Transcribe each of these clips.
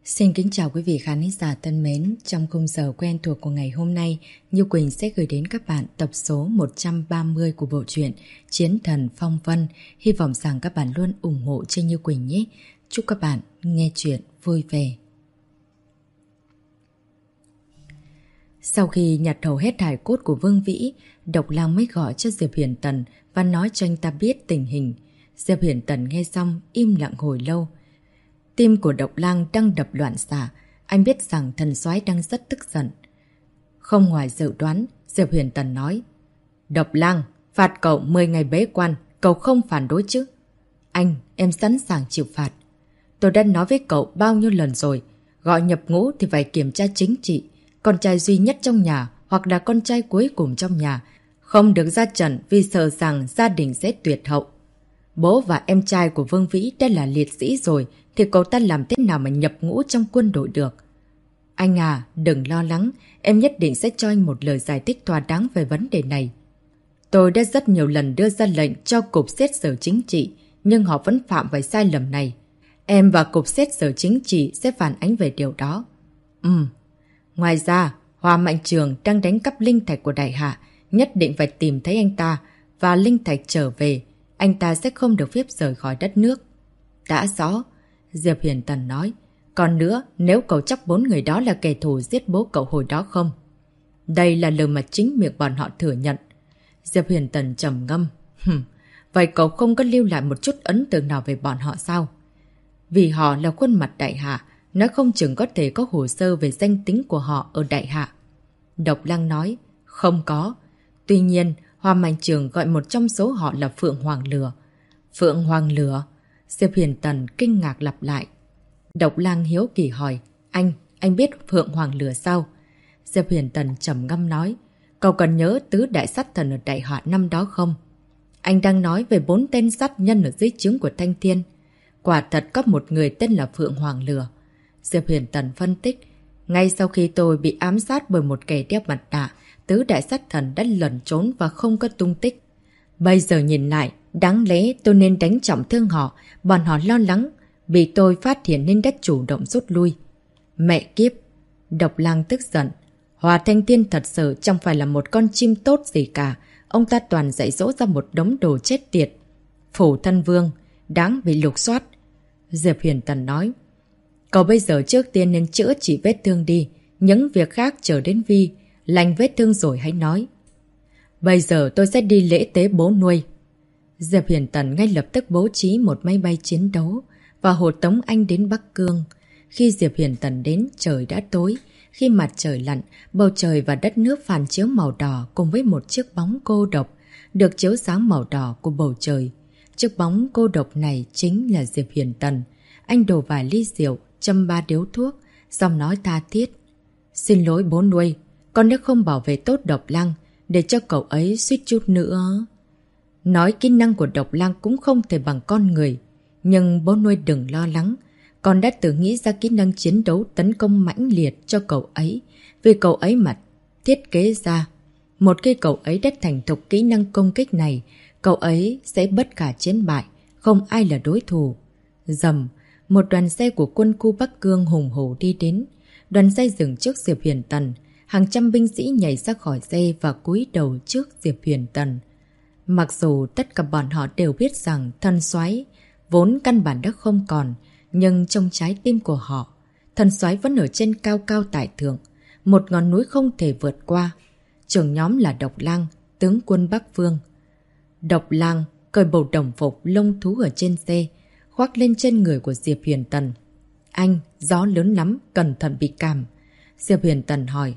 Xin kính chào quý vị khán giả thân mến. Trong khung giờ quen thuộc của ngày hôm nay, Như Quỳnh sẽ gửi đến các bạn tập số 130 của bộ truyện Chiến Thần Phong Vân. Hy vọng rằng các bạn luôn ủng hộ cho Như Quỳnh nhé. Chúc các bạn nghe chuyện vui vẻ. Sau khi nhặt hầu hết hài cốt của Vương Vĩ, Độc Lang mới gọi cho Diệp Huyền Tần và nói cho anh ta biết tình hình. Diệp Huyền Tần nghe xong im lặng hồi lâu. Tim của Độc Lang đang đập loạn xạ, anh biết rằng thần soái đang rất tức giận. Không ngoài dự đoán, Diệp Huyền Tần nói: Độc Lang, phạt cậu 10 ngày bế quan, cậu không phản đối chứ? Em sẵn sàng chịu phạt. Tôi đã nói với cậu bao nhiêu lần rồi, gọi nhập ngũ thì phải kiểm tra chính trị, con trai duy nhất trong nhà hoặc là con trai cuối cùng trong nhà không được ra trận vì sợ rằng gia đình sẽ tuyệt hậu. Bố và em trai của Vương Vĩ đã là liệt sĩ rồi, thì cậu ta làm thế nào mà nhập ngũ trong quân đội được? Anh à, đừng lo lắng, em nhất định sẽ cho anh một lời giải thích thỏa đáng về vấn đề này. Tôi đã rất nhiều lần đưa ra lệnh cho Cục Xét xử Chính trị, nhưng họ vẫn phạm phải sai lầm này. Em và Cục Xét xử Chính trị sẽ phản ánh về điều đó. Ngoài ra, Hoa Mạnh Trường đang đánh cắp linh thạch của Đại Hạ, nhất định phải tìm thấy anh ta và linh thạch trở về. Anh ta sẽ không được phép rời khỏi đất nước. Đã rõ, Diệp Huyền Tần nói. Còn nữa, nếu cậu chắc 4 người đó là kẻ thù giết bố cậu hồi đó không? Đây là lời mà chính miệng bọn họ thừa nhận. Diệp Huyền Tần trầm ngâm. Vậy cậu không có lưu lại một chút ấn tượng nào về bọn họ sao? Vì họ là khuôn mặt Đại Hạ, nói không chừng có thể có hồ sơ về danh tính của họ ở Đại Hạ. Độc Lang nói, không có. Tuy nhiên, Hoa Mạnh Trường gọi một trong số họ là Phượng Hoàng Lửa. Phượng Hoàng Lửa? Diệp Huyền Tần kinh ngạc lặp lại. Độc Lang hiếu kỳ hỏi, anh biết Phượng Hoàng Lửa sao? Diệp Huyền Tần trầm ngâm nói, cậu còn nhớ tứ đại sát thần ở Đại Hạ năm đó không? Anh đang nói về 4 tên sát nhân ở dưới trướng của Thanh Thiên. Quả thật có một người tên là Phượng Hoàng Lửa. Diệp Huyền Tần phân tích, ngay sau khi tôi bị ám sát bởi một kẻ đeo mặt nạ, tứ đại sát thần đã lẩn trốn và không có tung tích. Bây giờ nhìn lại, đáng lẽ tôi nên đánh trọng thương họ, bọn họ lo lắng, bị tôi phát hiện nên đã chủ động rút lui. Mẹ kiếp! Độc Lang tức giận. Hòa Thanh Thiên thật sự chẳng phải là một con chim tốt gì cả, ông ta toàn dạy dỗ ra một đống đồ chết tiệt. Phủ Thân Vương, đáng bị lục soát. Diệp Huyền Tần nói, cậu bây giờ trước tiên nên chữa trị vết thương đi, những việc khác chờ đến Vi lành vết thương rồi hãy nói. Bây giờ tôi sẽ đi lễ tế bố nuôi. Diệp Huyền Tần ngay lập tức bố trí một máy bay chiến đấu và hộ tống anh đến Bắc Cương. Khi Diệp Huyền Tần đến, trời đã tối. Khi mặt trời lặn, bầu trời và đất nước phản chiếu màu đỏ cùng với một chiếc bóng cô độc được chiếu sáng màu đỏ của bầu trời. Chiếc bóng cô độc này chính là Diệp Huyền Tần. Anh đổ vài ly rượu, châm 3 điếu thuốc, giọng nói tha thiết. Xin lỗi bố nuôi, con đã không bảo vệ tốt Độc Lang, để cho cậu ấy suýt chút nữa. Nói kỹ năng của Độc Lang cũng không thể bằng con người. Nhưng bố nuôi đừng lo lắng. Con đã tự nghĩ ra kỹ năng chiến đấu tấn công mãnh liệt cho cậu ấy. Vì cậu ấy mà thiết kế ra. Một khi cậu ấy đã thành thục kỹ năng công kích này, cậu ấy sẽ bất khả chiến bại. Không ai là đối thủ. Rầm, một đoàn xe của quân khu Bắc Cương hùng hổ đi đến. Đoàn xe dừng trước Diệp Huyền Tần. Hàng trăm binh sĩ nhảy ra khỏi xe và cúi đầu trước Diệp Huyền Tần. Mặc dù tất cả bọn họ đều biết rằng thần soái vốn căn bản đã không còn, nhưng trong trái tim của họ, thần soái vẫn ở trên cao cao tại thượng, một ngọn núi không thể vượt qua. Trưởng nhóm là Độc Lang, tướng quân Bắc Vương. Độc Lang cởi bầu đồng phục lông thú ở trên xe, khoác lên trên người của Diệp Huyền Tần. Anh, gió lớn lắm, cẩn thận bị cảm. Diệp Huyền Tần hỏi.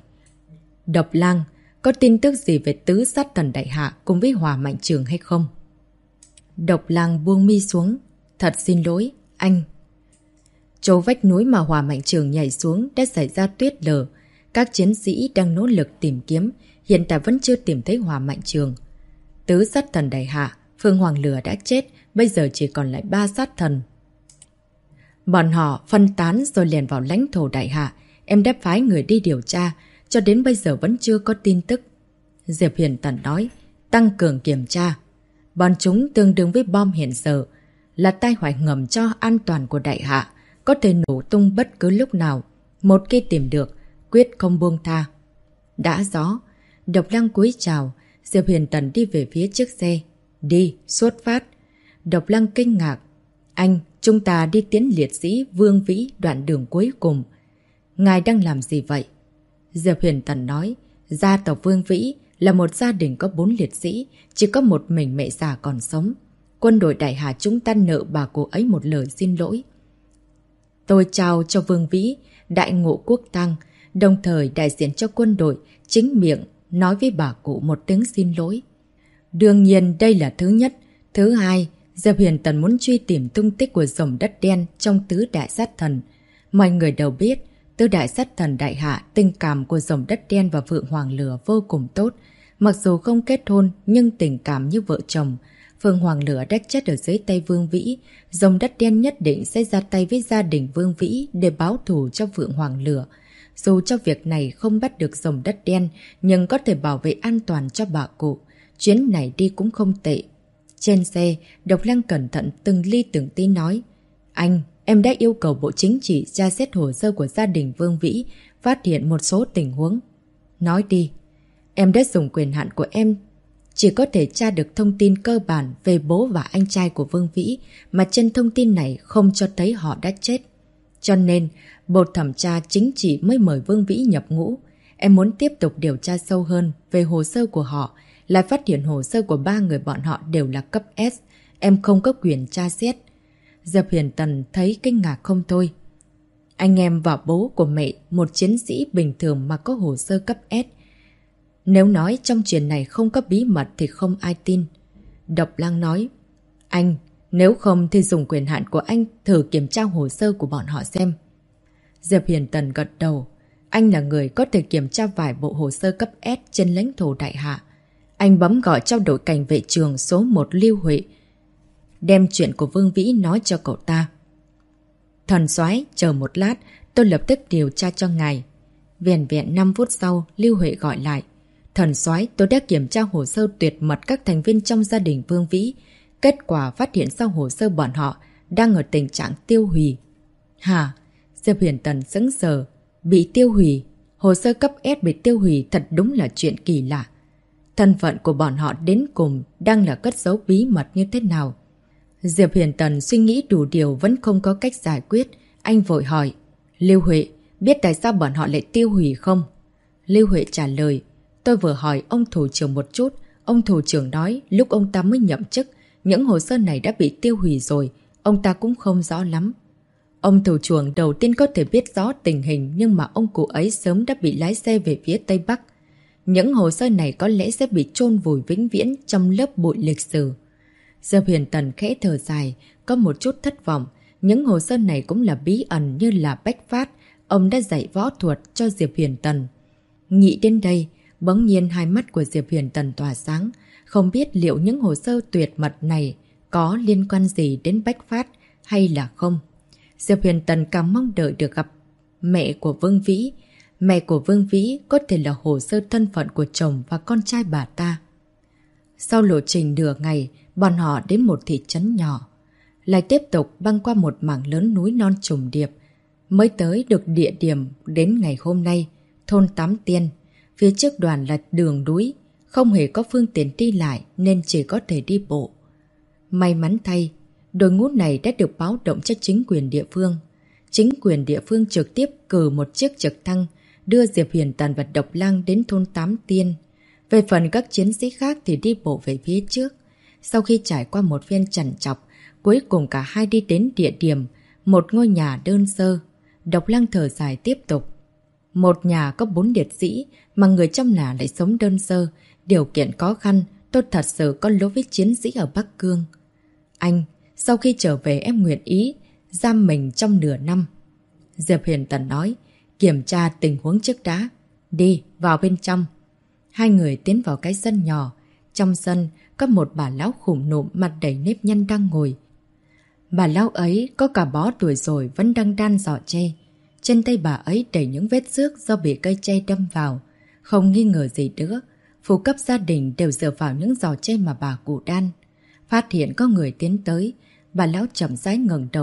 Độc Lang, có tin tức gì về tứ sát thần Đại Hạ cùng với Hòa Mạnh Trường hay không? Độc Lang buông mi xuống. Thật xin lỗi, anh. Chỗ vách núi mà Hòa Mạnh Trường nhảy xuống đã xảy ra tuyết lở. Các chiến sĩ đang nỗ lực tìm kiếm, hiện tại vẫn chưa tìm thấy Hòa Mạnh Trường. Tứ sát thần Đại Hạ, Phương Hoàng Lửa đã chết, bây giờ chỉ còn lại 3 sát thần. Bọn họ phân tán rồi lèn vào lãnh thổ Đại Hạ. Em đã phái người đi điều tra, cho đến bây giờ vẫn chưa có tin tức. Diệp Huyền Tần nói, tăng cường kiểm tra. Bọn chúng tương đương với bom hiện giờ, là tai họa ngầm cho an toàn của Đại Hạ. có thể nổ tung bất cứ lúc nào. Một khi tìm được, quyết không buông tha. Đã rõ. Độc Lăng cúi chào. Diệp Huyền Tần đi về phía trước xe. Đi, xuất phát. Độc Lăng kinh ngạc. Anh, chúng ta đi tiến liệt sĩ Vương Vĩ đoạn đường cuối cùng. Ngài đang làm gì vậy? Diệp Huyền Tần nói. Gia tộc Vương Vĩ là một gia đình có 4 liệt sĩ, chỉ có một mình mẹ già còn sống. Quân đội Đại Hà chúng ta nợ bà cô ấy một lời xin lỗi. Tôi trao cho Vương Vĩ đại ngộ quốc tang, đồng thời đại diện cho quân đội chính miệng nói với bà cụ một tiếng xin lỗi. Đương nhiên đây là thứ nhất. Thứ hai, Diệp Huyền Tần muốn truy tìm tung tích của rồng đất đen trong tứ đại sát thần. Mọi người đều biết, tứ đại sát thần Đại Hạ tình cảm của rồng đất đen và Phượng Hoàng Lửa vô cùng tốt. Mặc dù không kết hôn nhưng tình cảm như vợ chồng. Phượng Hoàng Lửa đã chết ở dưới tay Vương Vĩ. Rồng đất đen nhất định sẽ ra tay với gia đình Vương Vĩ để báo thù cho Phượng Hoàng Lửa. Dù cho việc này không bắt được rồng đất đen, nhưng có thể bảo vệ an toàn cho bà cụ. Chuyến này đi cũng không tệ. Trên xe, Độc Lăng cẩn thận từng ly từng tí nói. Anh, em đã yêu cầu Bộ Chính trị tra xét hồ sơ của gia đình Vương Vĩ, phát hiện một số tình huống. Nói đi. Em đã dùng quyền hạn của em chỉ có thể tra được thông tin cơ bản về bố và anh trai của Vương Vĩ, mà trên thông tin này không cho thấy họ đã chết. Cho nên, Bộ Thẩm tra Chính trị mới mời Vương Vĩ nhập ngũ. Em muốn tiếp tục điều tra sâu hơn về hồ sơ của họ, lại phát hiện hồ sơ của 3 người bọn họ đều là cấp S. Em không có quyền tra xét. Diệp Huyền Tần thấy kinh ngạc không thôi. Anh em và bố của mẹ, một chiến sĩ bình thường mà có hồ sơ cấp S. Nếu nói trong chuyện này không có bí mật thì không ai tin. Độc Lăng nói. Anh, nếu không thì dùng quyền hạn của anh thử kiểm tra hồ sơ của bọn họ xem. Diệp Huyền Tần gật đầu. Anh là người có thể kiểm tra vài bộ hồ sơ cấp S trên lãnh thổ Đại Hạ. Anh bấm gọi cho đội cảnh vệ trường số 1 Lưu Huệ, đem chuyện của Vương Vĩ nói cho cậu ta. Thần soái, chờ một lát, tôi lập tức điều tra cho ngài. Vẻn vẹn 5 phút sau, Lưu Huệ gọi lại. Thần soái, tôi đã kiểm tra hồ sơ tuyệt mật các thành viên trong gia đình Vương Vĩ. Kết quả phát hiện sau hồ sơ bọn họ đang ở tình trạng tiêu hủy. Hả? Diệp Huyền Tần sững sờ. Bị tiêu hủy? Hồ sơ cấp S bị tiêu hủy thật đúng là chuyện kỳ lạ. Thân phận của bọn họ đến cùng đang là cất giấu bí mật như thế nào? Diệp Huyền Tần suy nghĩ đủ điều vẫn không có cách giải quyết. Anh vội hỏi. Lưu Huệ, biết tại sao bọn họ lại tiêu hủy không? Lưu Huệ trả lời. Tôi vừa hỏi ông thủ trưởng một chút. Ông thủ trưởng nói lúc ông ta mới nhậm chức, những hồ sơ này đã bị tiêu hủy rồi. Ông ta cũng không rõ lắm. Ông thủ trưởng đầu tiên có thể biết rõ tình hình, nhưng mà ông cụ ấy sớm đã bị lái xe về phía Tây Bắc. Những hồ sơ này có lẽ sẽ bị chôn vùi vĩnh viễn trong lớp bụi lịch sử. Diệp Huyền Tần khẽ thở dài, có một chút thất vọng. Những hồ sơ này cũng là bí ẩn như là Bách Phát. Ông đã dạy võ thuật cho Diệp Huyền Tần. Nghĩ đến đây, bỗng nhiên hai mắt của Diệp Huyền Tần tỏa sáng. Không biết liệu những hồ sơ tuyệt mật này có liên quan gì đến Bách Phát hay là không. Diệp Huyền Tần càng mong đợi được gặp mẹ của Vương Vĩ. Mẹ của Vương Vĩ có thể là hồ sơ thân phận của chồng và con trai bà ta. Sau lộ trình nửa ngày, bọn họ đến một thị trấn nhỏ. Lại tiếp tục băng qua một mảng lớn núi non trùng điệp. Mới tới được địa điểm đến ngày hôm nay, thôn Tám Tiên. Phía trước đoàn là đường núi, không hề có phương tiện đi lại nên chỉ có thể đi bộ. May mắn thay, đội ngũ này đã được báo động cho chính quyền địa phương. Chính quyền địa phương trực tiếp cử một chiếc trực thăng đưa Diệp Huyền Tần và Độc Lăng đến thôn Tám Tiên. Về phần các chiến sĩ khác thì đi bộ về phía trước. Sau khi trải qua một phiên trằn trọc, cuối cùng cả hai đi đến địa điểm, một ngôi nhà đơn sơ. Độc Lăng thở dài tiếp tục. Một nhà có 4 liệt sĩ, mà người trong nhà lại sống đơn sơ. Điều kiện khó khăn, tôi thật sự có lỗi với chiến sĩ ở Bắc Cương. Anh, sau khi trở về em nguyện ý giam mình trong nửa năm. Diệp Huyền Tần nói, kiểm tra tình huống trước đã. Đi, vào bên trong. Hai người tiến vào cái sân nhỏ. Trong sân, có một bà lão khủng nộm mặt đầy nếp nhăn đang ngồi. Bà lão ấy có cả bó tuổi rồi vẫn đang đan giỏ tre. Trên tay bà ấy đầy những vết xước do bị cây tre đâm vào. Không nghi ngờ gì nữa, phụ cấp gia đình đều dựa vào những giỏ tre mà bà cụ đan. Phát hiện có người tiến tới, bà lão chậm rãi ngẩng đầu,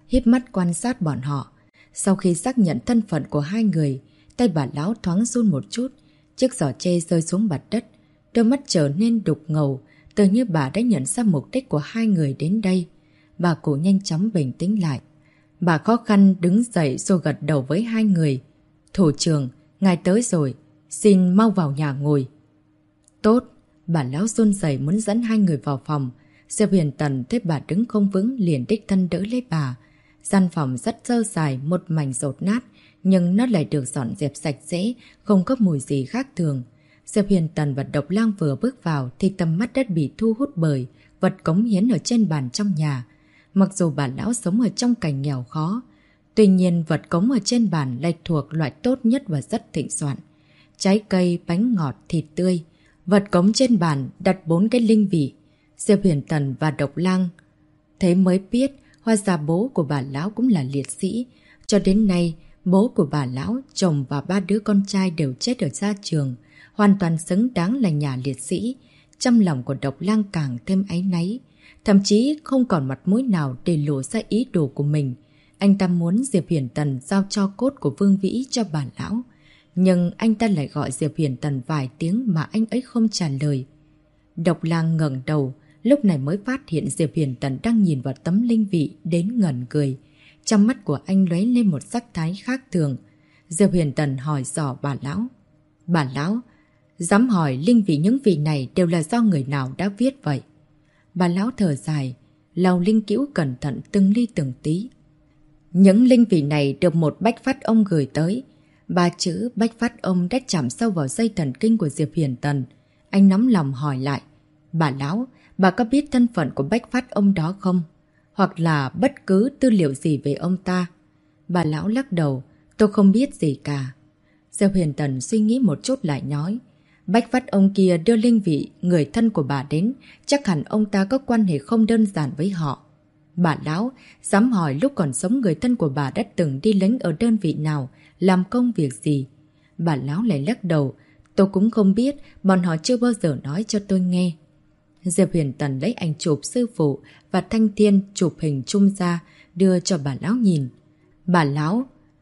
híp mắt quan sát bọn họ. Sau khi xác nhận thân phận của hai người, tay bà lão thoáng run một chút, chiếc giỏ tre rơi xuống mặt đất, đôi mắt trở nên đục ngầu, tự như bà đã nhận ra mục đích của hai người đến đây. Bà cụ nhanh chóng bình tĩnh lại. Bà khó khăn đứng dậy rồi gật đầu với hai người. Thủ trưởng, ngài tới rồi, xin mau vào nhà ngồi. Tốt, bà lão run rẩy muốn dẫn hai người vào phòng. Diệp Huyền Tần thấy bà đứng không vững liền đích thân đỡ lấy bà. Gian phòng rất dơ dài, một mảnh dột nát, nhưng nó lại được dọn dẹp sạch sẽ, không có mùi gì khác thường. Diệp Huyền Tần và Độc Lang vừa bước vào thì tầm mắt đất bị thu hút bởi vật cống hiến ở trên bàn trong nhà. Mặc dù bà lão sống ở trong cảnh nghèo khó, tuy nhiên vật cống ở trên bàn lại thuộc loại tốt nhất và rất thịnh soạn. Trái cây, bánh ngọt, thịt tươi. Vật cống trên bàn đặt 4 cái linh vị. Diệp Huyền Tần và Độc Lang thế mới biết hóa ra bố của bà lão cũng là liệt sĩ. Cho đến nay, bố của bà lão, chồng và 3 đứa con trai đều chết ở gia trường, hoàn toàn xứng đáng là nhà liệt sĩ. Trong lòng của Độc Lang càng thêm áy náy, thậm chí không còn mặt mũi nào để lộ ra ý đồ của mình. Anh ta muốn Diệp Huyền Tần giao cho cốt của Vương Vĩ cho bà lão. Nhưng anh ta lại gọi Diệp Huyền Tần vài tiếng mà anh ấy không trả lời. Độc Lang ngẩng đầu, lúc này mới phát hiện Diệp Huyền Tần đang nhìn vào tấm linh vị đến ngẩn cười. Trong mắt của anh lóe lên một sắc thái khác thường. Diệp Huyền Tần hỏi dò bà lão. Bà lão, dám hỏi linh vị những vị này đều là do người nào đã viết vậy? Bà lão thở dài, lau linh cữu cẩn thận từng ly từng tí. Những linh vị này được một bách phát ông gửi tới. 3 chữ bách phát ông đã chạm sâu vào dây thần kinh của Diệp Huyền Tần. Anh nóng lòng hỏi lại. Bà lão, bà có biết thân phận của bách phát ông đó không? Hoặc là bất cứ tư liệu gì về ông ta? Bà lão lắc đầu. Tôi không biết gì cả. Diệp Huyền Tần suy nghĩ một chút lại nói. Bách phát ông kia đưa linh vị người thân của bà đến, chắc hẳn ông ta có quan hệ không đơn giản với họ. Bà lão, dám hỏi lúc còn sống người thân của bà đã từng đi lính ở đơn vị nào, làm công việc gì? Bà lão lại lắc đầu. Tôi cũng không biết, bọn họ chưa bao giờ nói cho tôi nghe. Diệp Huyền Tần lấy ảnh chụp sư phụ và thanh thiên chụp hình chung ra, đưa cho bà lão nhìn. Bà lão,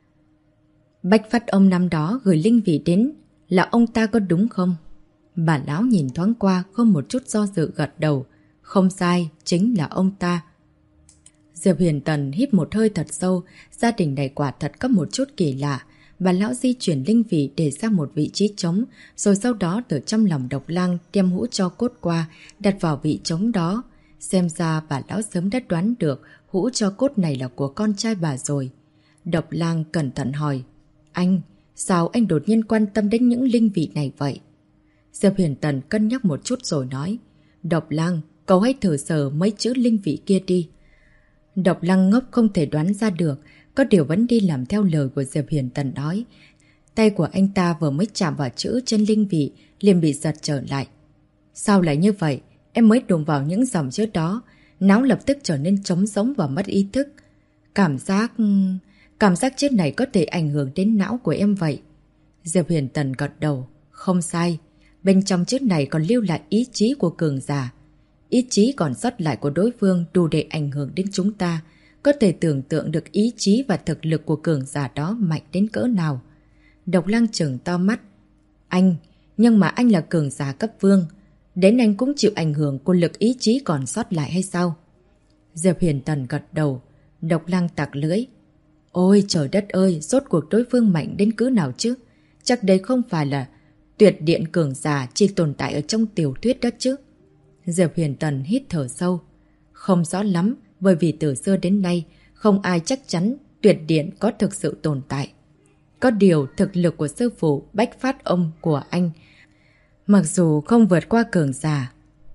bách phát ông năm đó gửi linh vị đến là ông ta có đúng không? Bà lão nhìn thoáng qua không một chút do dự gật đầu. Không sai, chính là ông ta. Diệp Huyền Tần hít một hơi thật sâu, gia đình này quả thật có một chút kỳ lạ. Bà lão di chuyển linh vị để ra một vị trí trống, rồi sau đó từ trong lòng Độc Lang đem hũ tro cốt qua, đặt vào vị trống đó. Xem ra bà lão sớm đã đoán được hũ tro cốt này là của con trai bà rồi. Độc Lang cẩn thận hỏi. Anh, sao anh đột nhiên quan tâm đến những linh vị này vậy? Diệp Huyền Tần cân nhắc một chút rồi nói. Độc Lang, cậu hãy thử sờ mấy chữ linh vị kia đi. Độc Lang ngốc không thể đoán ra được, có điều vẫn đi làm theo lời của Diệp Huyền Tần nói. Tay của anh ta vừa mới chạm vào chữ trên linh vị, liền bị giật trở lại. Sao lại như vậy? Em mới đụng vào những dòng chữ đó, não lập tức trở nên trống rỗng và mất ý thức. Cảm giác chữ này có thể ảnh hưởng đến não của em vậy. Diệp Huyền Tần gật đầu. Không sai, bên trong chữ này còn lưu lại ý chí của cường giả. Ý chí còn sót lại của đối phương đủ để ảnh hưởng đến chúng ta. Có thể tưởng tượng được ý chí và thực lực của cường giả đó mạnh đến cỡ nào. Độc Lang trừng to mắt. Anh, nhưng mà anh là cường giả cấp vương. Đến anh cũng chịu ảnh hưởng của lực ý chí còn sót lại hay sao? Diệp Huyền Tần gật đầu. Độc Lang tặc lưỡi. Ôi trời đất ơi, rốt cuộc đối phương mạnh đến cỡ nào chứ? Chắc đây không phải là tuyệt điện cường giả chỉ tồn tại ở trong tiểu thuyết đó chứ? Diệp Huyền Tần hít thở sâu. Không rõ lắm, bởi vì từ xưa đến nay, không ai chắc chắn tuyệt điện có thực sự tồn tại. Có điều thực lực của sư phụ bách phát ông của anh, mặc dù không vượt qua cường giả,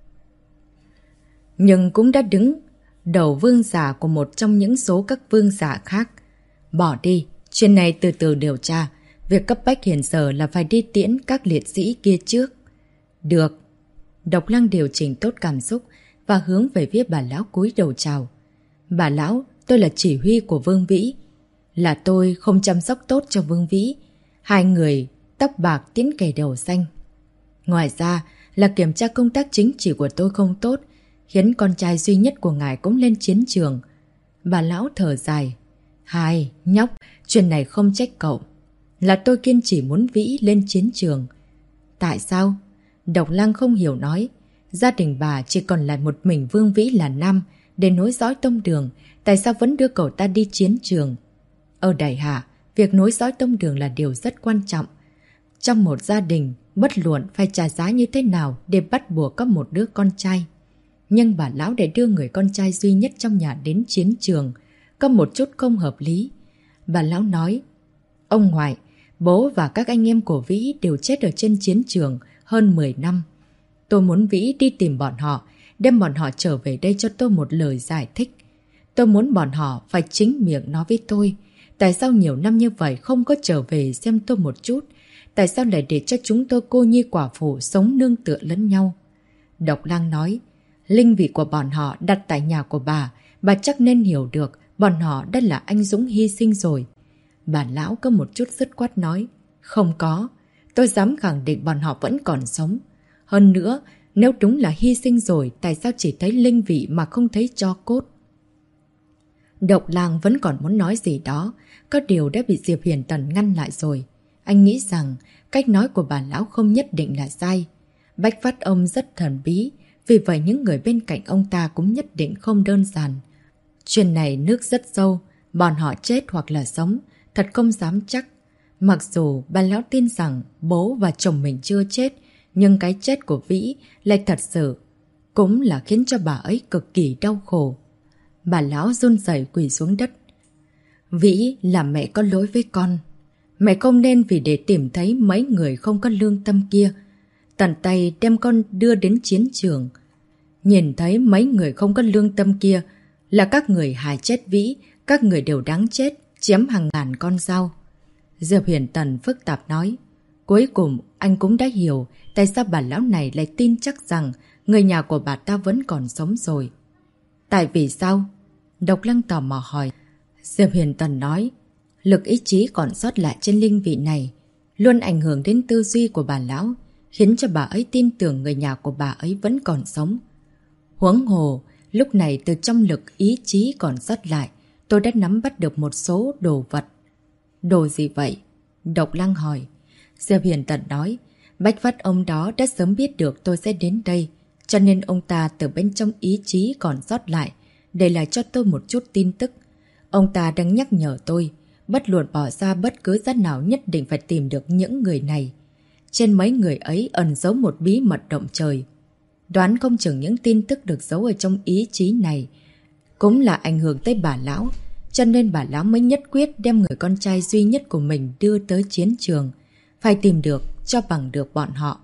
nhưng cũng đã đứng đầu vương giả của một trong những số các vương giả khác. Bỏ đi, chuyện này từ từ điều tra. Việc cấp bách hiện giờ là phải đi tiễn các liệt sĩ kia trước. Được. Độc Lang điều chỉnh tốt cảm xúc và hướng về phía bà lão cúi đầu chào. Bà lão, tôi là chỉ huy của Vương Vĩ. Là tôi không chăm sóc tốt cho Vương Vĩ. Hai người tóc bạc tiến kẻ đầu xanh. Ngoài ra là kiểm tra công tác chính trị của tôi không tốt, khiến con trai duy nhất của ngài cũng lên chiến trường. Bà lão thở dài. Hai, nhóc, chuyện này không trách cậu. Là tôi kiên trì muốn Vĩ lên chiến trường. Tại sao? Độc Lang không hiểu nói. Gia đình bà chỉ còn lại một mình Vương Vĩ là nam để nối dõi tông đường. Tại sao vẫn đưa cậu ta đi chiến trường? Ở Đại Hạ, việc nối dõi tông đường là điều rất quan trọng. Trong một gia đình, bất luận phải trả giá như thế nào để bắt buộc có một đứa con trai. Nhưng bà lão để đưa người con trai duy nhất trong nhà đến chiến trường, có một chút không hợp lý. Bà lão nói, ông ngoại, bố và các anh em của Vĩ đều chết ở trên chiến trường hơn 10 năm. Tôi muốn Vĩ đi tìm bọn họ, đem bọn họ trở về đây cho tôi một lời giải thích. Tôi muốn bọn họ phải chính miệng nói với tôi, tại sao nhiều năm như vậy không có trở về xem tôi một chút? Tại sao lại để cho chúng tôi cô nhi quả phụ sống nương tựa lẫn nhau? Độc Lang nói, linh vị của bọn họ đặt tại nhà của bà chắc nên hiểu được bọn họ đã là anh dũng hy sinh rồi. Bà lão có một chút dứt khoát nói, không có, tôi dám khẳng định bọn họ vẫn còn sống. Hơn nữa, nếu đúng là hy sinh rồi, tại sao chỉ thấy linh vị mà không thấy tro cốt? Độc Lang vẫn còn muốn nói gì đó, có điều đã bị Diệp Hiền Tần ngăn lại rồi. Anh nghĩ rằng cách nói của bà lão không nhất định là sai. Bách Phát ông rất thần bí, vì vậy những người bên cạnh ông ta cũng nhất định không đơn giản. Chuyện này nước rất sâu, bọn họ chết hoặc là sống, thật không dám chắc. Mặc dù bà lão tin rằng bố và chồng mình chưa chết, nhưng cái chết của Vĩ lại thật sự cũng là khiến cho bà ấy cực kỳ đau khổ. Bà lão run rẩy quỳ xuống đất. Vĩ là mẹ có lỗi với con. Mẹ không nên vì để tìm thấy mấy người không có lương tâm kia, tận tay đem con đưa đến chiến trường. Nhìn thấy mấy người không có lương tâm kia là các người hại chết Vĩ, các người đều đáng chết, chém hàng ngàn con dao. Diệp Hiền Tần phức tạp nói. Cuối cùng anh cũng đã hiểu tại sao bà lão này lại tin chắc rằng người nhà của bà ta vẫn còn sống rồi. Tại vì sao? Độc Lang tò mò hỏi. Diệp Hiền Tần nói, lực ý chí còn sót lại trên linh vị này luôn ảnh hưởng đến tư duy của bà lão, khiến cho bà ấy tin tưởng người nhà của bà ấy vẫn còn sống. Huống hồ, lúc này từ trong lực ý chí còn sót lại, tôi đã nắm bắt được một số đồ vật. Đồ gì vậy? Độc Lang hỏi. Diệp Hiền Tần nói, Bách Phát ông đó đã sớm biết được tôi sẽ đến đây, cho nên ông ta từ bên trong ý chí còn sót lại, để lại cho tôi một chút tin tức. Ông ta đang nhắc nhở tôi, bất luận bỏ ra bất cứ giá nào nhất định phải tìm được những người này. Trên mấy người ấy ẩn giấu một bí mật động trời. Đoán không chừng những tin tức được giấu ở trong ý chí này cũng là ảnh hưởng tới bà lão, cho nên bà lão mới nhất quyết đem người con trai duy nhất của mình đưa tới chiến trường. Phải tìm được cho bằng được bọn họ.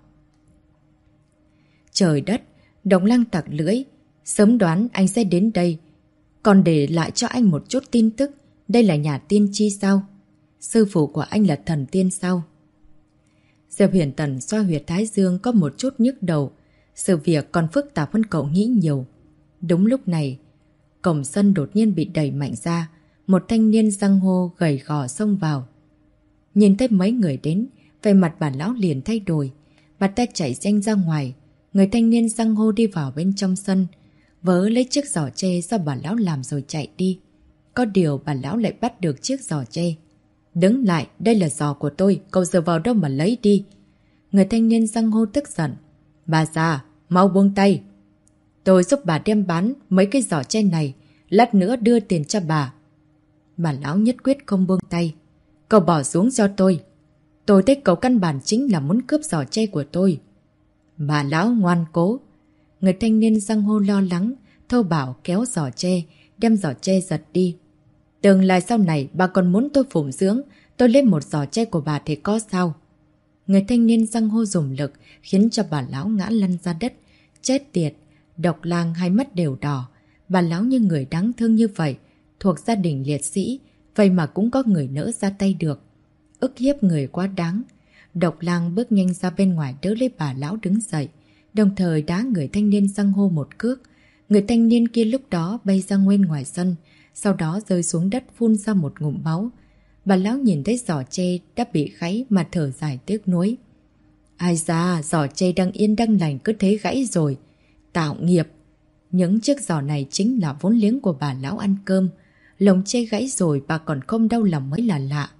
Trời đất, Độc Lang tặc lưỡi. Sớm đoán anh sẽ đến đây, còn để lại cho anh một chút tin tức. Đây là nhà tiên tri sao? Sư phụ của anh là thần tiên sao? Diệp Hiền Tần xoa huyệt thái dương có một chút nhức đầu. Sự việc còn phức tạp hơn cậu nghĩ nhiều. Đúng lúc này, cổng sân đột nhiên bị đẩy mạnh ra. Một thanh niên giang hô gầy gò xông vào. Nhìn thấy mấy người đến, vẻ mặt bà lão liền thay đổi. Bà ta chạy nhanh ra ngoài. Người thanh niên giang hô đi vào bên trong sân, vớ lấy chiếc giỏ tre do bà lão làm rồi chạy đi. Có điều bà lão lại bắt được chiếc giỏ tre. Đứng lại, đây là giỏ của tôi, cậu dựa vào đâu mà lấy đi. Người thanh niên giang hô tức giận. Bà già, mau buông tay. Tôi giúp bà đem bán mấy cái giỏ tre này, lát nữa đưa tiền cho bà. Bà lão nhất quyết không buông tay. Cậu bỏ xuống cho tôi. Tôi thấy cậu căn bản chính là muốn cướp giỏ tre của tôi. Bà lão ngoan cố. Người thanh niên giang hô lo lắng, thô bảo kéo giỏ tre, đem giỏ tre giật đi. Tương lai sau này bà còn muốn tôi phụng dưỡng, tôi lấy một giỏ tre của bà thì có sao? Người thanh niên giang hô dùng lực, khiến cho bà lão ngã lăn ra đất. Chết tiệt, Độc Lang hai mắt đều đỏ. Bà lão như người đáng thương như vậy, thuộc gia đình liệt sĩ, vậy mà cũng có người nỡ ra tay được. Ức hiếp người quá đáng. Độc Lang bước nhanh ra bên ngoài đỡ lấy bà lão đứng dậy, đồng thời đá người thanh niên giang hô một cước. Người thanh niên kia lúc đó bay ra nguyên ngoài sân, sau đó rơi xuống đất phun ra một ngụm máu. Bà lão nhìn thấy giỏ tre đã bị gãy mà thở dài tiếc nuối. Ai da, giỏ tre đang yên đang lành cứ thế gãy rồi. Tạo nghiệp. Những chiếc giỏ này chính là vốn liếng của bà lão ăn cơm. Lồng tre gãy rồi bà còn không đau lòng mới là lạ.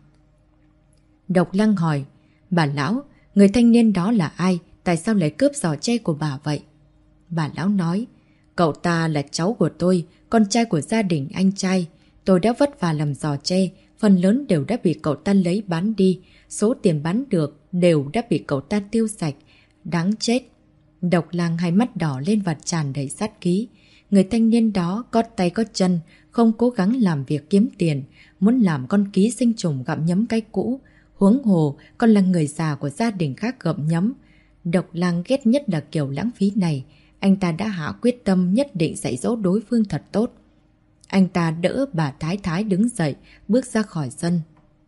Độc Lăng hỏi, bà lão, người thanh niên đó là ai? Tại sao lại cướp giỏ tre của bà vậy? Bà lão nói, cậu ta là cháu của tôi, con trai của gia đình anh trai. Tôi đã vất vả làm giỏ tre, phần lớn đều đã bị cậu ta lấy bán đi. Số tiền bán được đều đã bị cậu ta tiêu sạch. Đáng chết. Độc Lăng hai mắt đỏ lên và tràn đầy sát khí. Người thanh niên đó có tay có chân, không cố gắng làm việc kiếm tiền, muốn làm con ký sinh trùng gặm nhấm cái cũ. Huống hồ còn là người già của gia đình khác gặm nhấm. Độc Lăng ghét nhất là kiểu lãng phí này. Anh ta đã hạ quyết tâm nhất định dạy dỗ đối phương thật tốt. Anh ta đỡ bà Thái Thái đứng dậy, bước ra khỏi sân.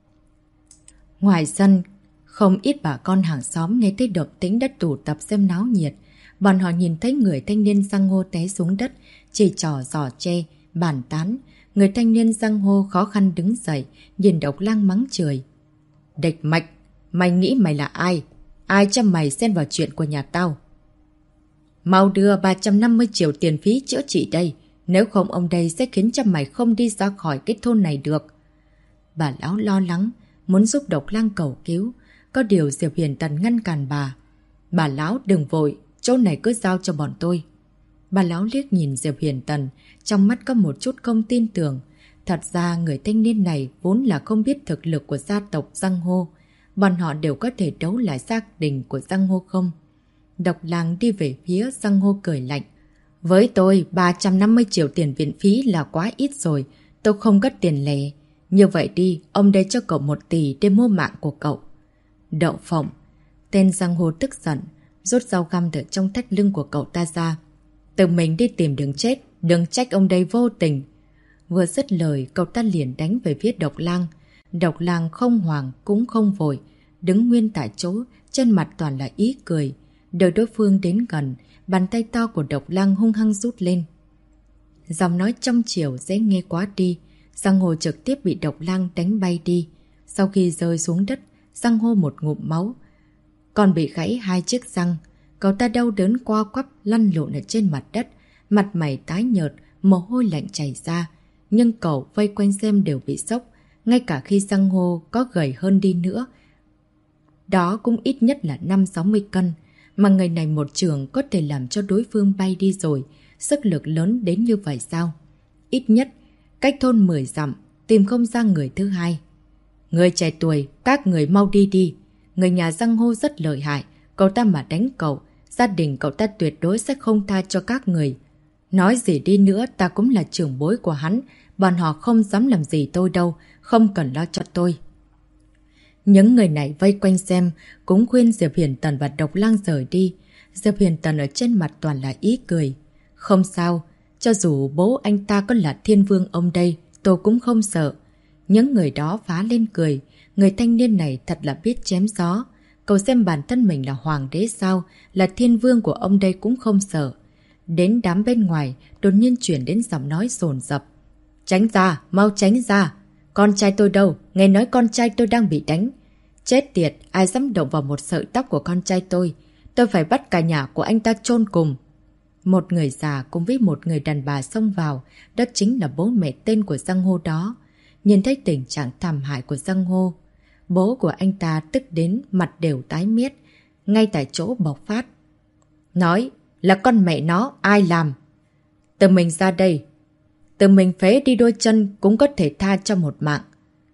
Ngoài sân, không ít bà con hàng xóm nghe thấy động tĩnh đã tụ tập xem náo nhiệt. Bọn họ nhìn thấy người thanh niên giang hô té xuống đất, chỉ trỏ giỏ tre, bàn tán. Người thanh niên giang hô khó khăn đứng dậy, nhìn Độc Lăng mắng chửi. Địch Mạch, mày nghĩ mày là ai? Ai cho mày xen vào chuyện của nhà tao? Mau đưa 350 triệu tiền phí chữa trị đây. Nếu không ông đây sẽ khiến cho mày không đi ra khỏi cái thôn này được. Bà lão lo lắng, muốn giúp Độc Lăng cầu cứu. Có điều Diệp Hiền Tần ngăn cản bà. Bà lão đừng vội, chỗ này cứ giao cho bọn tôi. Bà lão liếc nhìn Diệp Hiền Tần, trong mắt có một chút không tin tưởng. Thật ra người thanh niên này vốn là không biết thực lực của gia tộc Giang Hô. Bọn họ đều có thể đấu lại gia đình của Giang Hô không? Độc Lăng đi về phía Giang Hô cười lạnh. Với tôi, 350 triệu tiền viện phí là quá ít rồi. Tôi không có tiền lẻ. Như vậy đi, ông đây cho cậu 1 tỷ để mua mạng của cậu. Đậu phộng. Tên Giang Hô tức giận, rút dao găm từ trong thắt lưng của cậu ta ra. Tự mình đi tìm đường chết, đừng trách ông đây vô tình. Vừa dứt lời, cậu ta liền đánh về phía Độc Lăng. Độc Lăng không hoảng cũng không vội, đứng nguyên tại chỗ, trên mặt toàn là ý cười. Đợi đối phương đến gần, bàn tay to của Độc Lăng hung hăng rút lên. Giọng nói trong chiều dễ nghe quá đi, Giang Hồ trực tiếp bị Độc Lăng đánh bay đi. Sau khi rơi xuống đất, Giang Hồ một ngụm máu, còn bị gãy 2 chiếc răng. Cậu ta đau đớn co quắp lăn lộn ở trên mặt đất, mặt mày tái nhợt, mồ hôi lạnh chảy ra. Nhưng cậu vây quanh xem đều bị sốc, ngay cả khi Giang Hồ có gầy hơn đi nữa. Đó cũng ít nhất là 50-60 cân, mà người này một trường có thể làm cho đối phương bay đi rồi. Sức lực lớn đến như vậy sao? Ít nhất, cách thôn 10 dặm, tìm không ra người thứ hai. Người trẻ tuổi, các người mau đi đi. Người nhà Giang Hô rất lợi hại, cậu ta mà đánh cậu, gia đình cậu ta tuyệt đối sẽ không tha cho các người. Nói gì đi nữa, ta cũng là trưởng bối của hắn, bọn họ không dám làm gì tôi đâu, không cần lo cho tôi. Những người này vây quanh xem, cũng khuyên Diệp Hiền Tần và Độc Lăng rời đi. Diệp Hiền Tần ở trên mặt toàn là ý cười. Không sao, cho dù bố anh ta có là thiên vương ông đây, tôi cũng không sợ. Những người đó phá lên cười, người thanh niên này thật là biết chém gió. Cậu xem bản thân mình là hoàng đế sao, là thiên vương của ông đây cũng không sợ. Đến đám bên ngoài, đột nhiên chuyển đến giọng nói dồn dập. Tránh ra, mau tránh ra. Con trai tôi đâu, nghe nói con trai tôi đang bị đánh. Chết tiệt, ai dám động vào một sợi tóc của con trai tôi phải bắt cả nhà của anh ta chôn cùng. Một người già cùng với một người đàn bà xông vào, đó chính là bố mẹ tên của Giang Hô đó. Nhìn thấy tình trạng thảm hại của Giang Hô, bố của anh ta tức đến mặt đều tái mét, ngay tại chỗ bộc phát. Nói là con mẹ nó, ai làm? Tự mình ra đây. Tự mình phế đi đôi chân cũng có thể tha cho một mạng.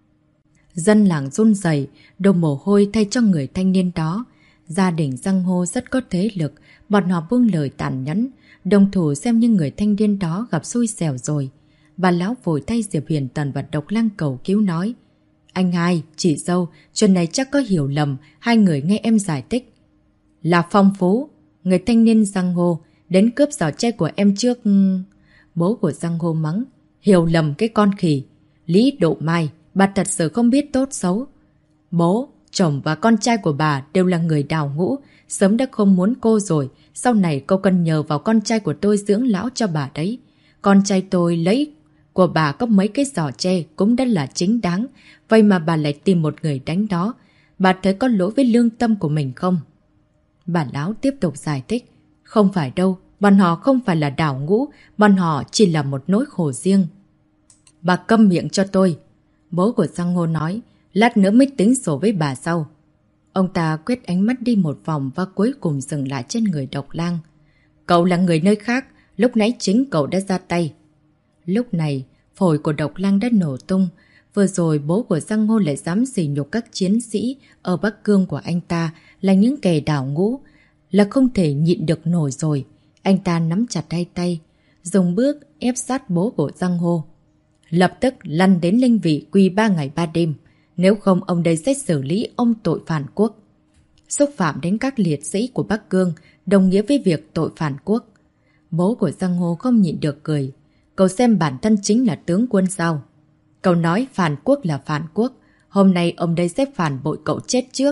Dân làng run rẩy, đổ mồ hôi thay cho người thanh niên đó. Gia đình Giang Hô rất có thế lực, bọn họ buông lời tàn nhẫn, đồng thủ xem như người thanh niên đó gặp xui xẻo rồi. Bà lão vội thay Diệp Hiền Tần và Độc Lăng cầu cứu nói. Anh hai, chị dâu, chuyện này chắc có hiểu lầm, hai người nghe em giải thích. Là Phong Phú, người thanh niên Giang Hô, đến cướp giỏ tre của em trước. Bố của Giang Hô mắng. Hiểu lầm cái con khỉ. Lý Độ Mai, bà thật sự không biết tốt xấu. Bố, chồng và con trai của bà đều là người đào ngũ, sớm đã không muốn cô rồi. Sau này cô cần nhờ vào con trai của tôi dưỡng lão cho bà đấy. Con trai tôi lấy của bà có mấy cái giỏ tre cũng đã là chính đáng. Vậy mà bà lại tìm một người đánh đó. Bà thấy có lỗi với lương tâm của mình không? Bà lão tiếp tục giải thích. Không phải đâu, bọn họ không phải là đào ngũ, bọn họ chỉ là một nỗi khổ riêng. Bà câm miệng cho tôi. Bố của Giang Hô nói, lát nữa mới tính sổ với bà sau. Ông ta quét ánh mắt đi một vòng và cuối cùng dừng lại trên người Độc Lang. Cậu là người nơi khác, lúc nãy chính cậu đã ra tay. Lúc này, phổi của Độc Lang đã nổ tung. Vừa rồi bố của Giang Hô lại dám sỉ nhục các chiến sĩ ở Bắc Cương của anh ta là những kẻ đảo ngũ, là không thể nhịn được nổi rồi. Anh ta nắm chặt hai tay, dùng bước ép sát bố của Giang Hô. Lập tức lăn đến linh vị quỳ 3 ngày 3 đêm, nếu không ông đây sẽ xử lý ông tội phản quốc. Xúc phạm đến các liệt sĩ của Bắc Cương, đồng nghĩa với việc tội phản quốc. Bố của Giang Hô không nhịn được cười. Cậu xem bản thân chính là tướng quân sao? Cậu nói phản quốc là phản quốc, hôm nay ông đây sẽ phản bội cậu chết trước.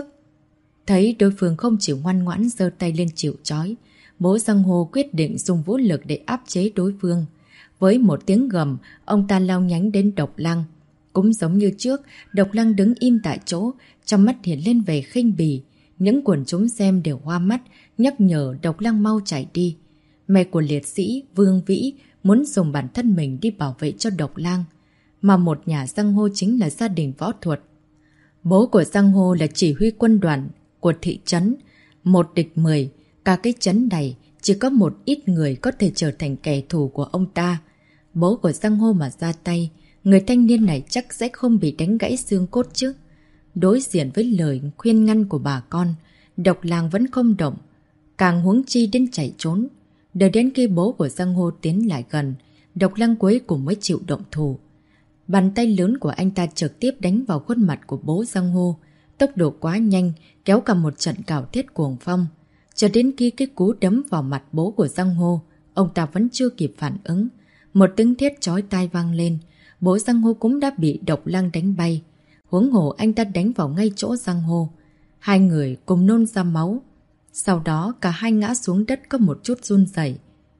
Thấy đối phương không chịu ngoan ngoãn giơ tay lên chịu trói, bố Giang Hô quyết định dùng vũ lực để áp chế đối phương. Với một tiếng gầm, ông ta lao nhánh đến Độc Lang. Cũng giống như trước, Độc Lang đứng im tại chỗ, trong mắt hiện lên vẻ khinh bỉ. Những quần chúng xem đều hoa mắt, nhắc nhở Độc Lang mau chạy đi. Mẹ của liệt sĩ Vương Vĩ muốn dùng bản thân mình đi bảo vệ cho Độc Lang. Mà một nhà Giang Hô chính là gia đình võ thuật. Bố của Giang Hô là chỉ huy quân đoàn của thị trấn, 1 địch 10. Cả cái trấn này chỉ có một ít người có thể trở thành kẻ thù của ông ta. Bố của Giang Hô mà ra tay, người thanh niên này chắc sẽ không bị đánh gãy xương cốt chứ. Đối diện với lời khuyên ngăn của bà con, Độc Lang vẫn không động, càng huống chi đến chạy trốn. Đợi đến khi bố của Giang Hô tiến lại gần, Độc Lang cuối cùng mới chịu động thủ. Bàn tay lớn của anh ta trực tiếp đánh vào khuôn mặt của bố Giang Hô. Tốc độ quá nhanh, kéo cả một trận cào thiết cuồng phong. Cho đến khi cái cú đấm vào mặt bố của Giang Hô, ông ta vẫn chưa kịp phản ứng. Một tiếng thét chói tai vang lên, bố Giang Hô cũng đã bị Độc Lang đánh bay. Huống hồ anh ta đánh vào ngay chỗ Giang Hô. Hai người cùng nôn ra máu. Sau đó cả hai ngã xuống đất có một chút run rẩy.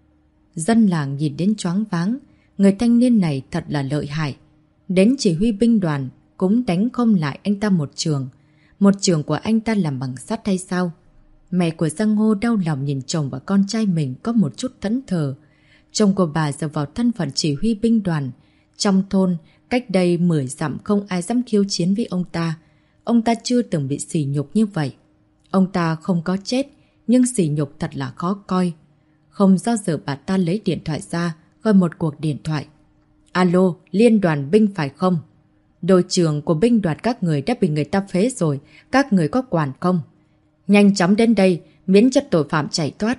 Dân làng nhìn đến choáng váng, người thanh niên này thật là lợi hại. Đến chỉ huy binh đoàn cũng đánh không lại anh ta một trường. Một trường của anh ta làm bằng sắt hay sao? Mẹ của Giang Hô đau lòng nhìn chồng và con trai mình có một chút thẫn thờ. Chồng của bà dựa vào thân phận chỉ huy binh đoàn. Trong thôn, cách đây 10 dặm không ai dám khiêu chiến với ông ta. Ông ta chưa từng bị sỉ nhục như vậy. Ông ta không có chết, nhưng sỉ nhục thật là khó coi. Không do dự bà ta lấy điện thoại ra, gọi một cuộc điện thoại. Alo, liên đoàn binh phải không? Đội trưởng của binh đoàn các người đã bị người ta phế rồi, các người có quản không? Nhanh chóng đến đây, miễn cho tội phạm chạy thoát.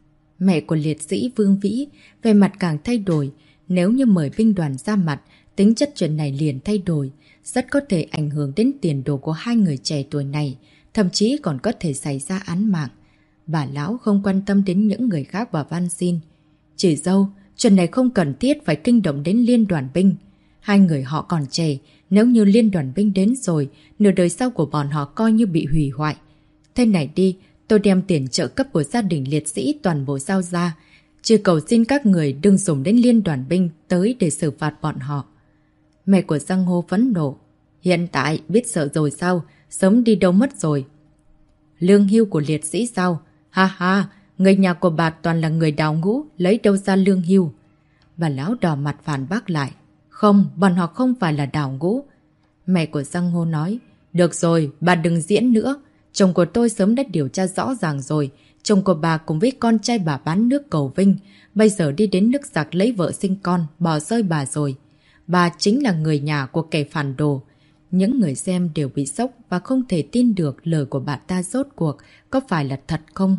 Mẹ của liệt sĩ Vương Vĩ về mặt càng thay đổi. Nếu như mời binh đoàn ra mặt, tính chất chuyện này liền thay đổi. Rất có thể ảnh hưởng đến tiền đồ của hai người trẻ tuổi này, thậm chí còn có thể xảy ra án mạng. Bà lão không quan tâm đến những người khác và van xin. Chị dâu, chuyện này không cần thiết phải kinh động đến liên đoàn binh. Hai người họ còn trẻ, nếu như liên đoàn binh đến rồi, nửa đời sau của bọn họ coi như bị hủy hoại. Thế này đi, tôi đem tiền trợ cấp của gia đình liệt sĩ toàn bộ giao ra. Chỉ cầu xin các người đừng dùng đến liên đoàn binh tới để xử phạt bọn họ. Mẹ của Giang Hô phẫn nộ. Hiện tại biết sợ rồi sao? Sớm đi đâu mất rồi? Lương hưu của liệt sĩ sao? Ha ha, người nhà của bà toàn là người đào ngũ, lấy đâu ra lương hưu? Bà lão đỏ mặt phản bác lại. Không, bọn họ không phải là đào ngũ. Mẹ của Giang Hô nói. Được rồi, bà đừng diễn nữa. Chồng của tôi sớm đã điều tra rõ ràng rồi. Chồng của bà cùng với con trai bà bán nước cầu vinh. Bây giờ đi đến nước giặc lấy vợ sinh con, bỏ rơi bà rồi. Bà chính là người nhà của kẻ phản đồ. Những người xem đều bị sốc và không thể tin được lời của bà ta rốt cuộc có phải là thật không.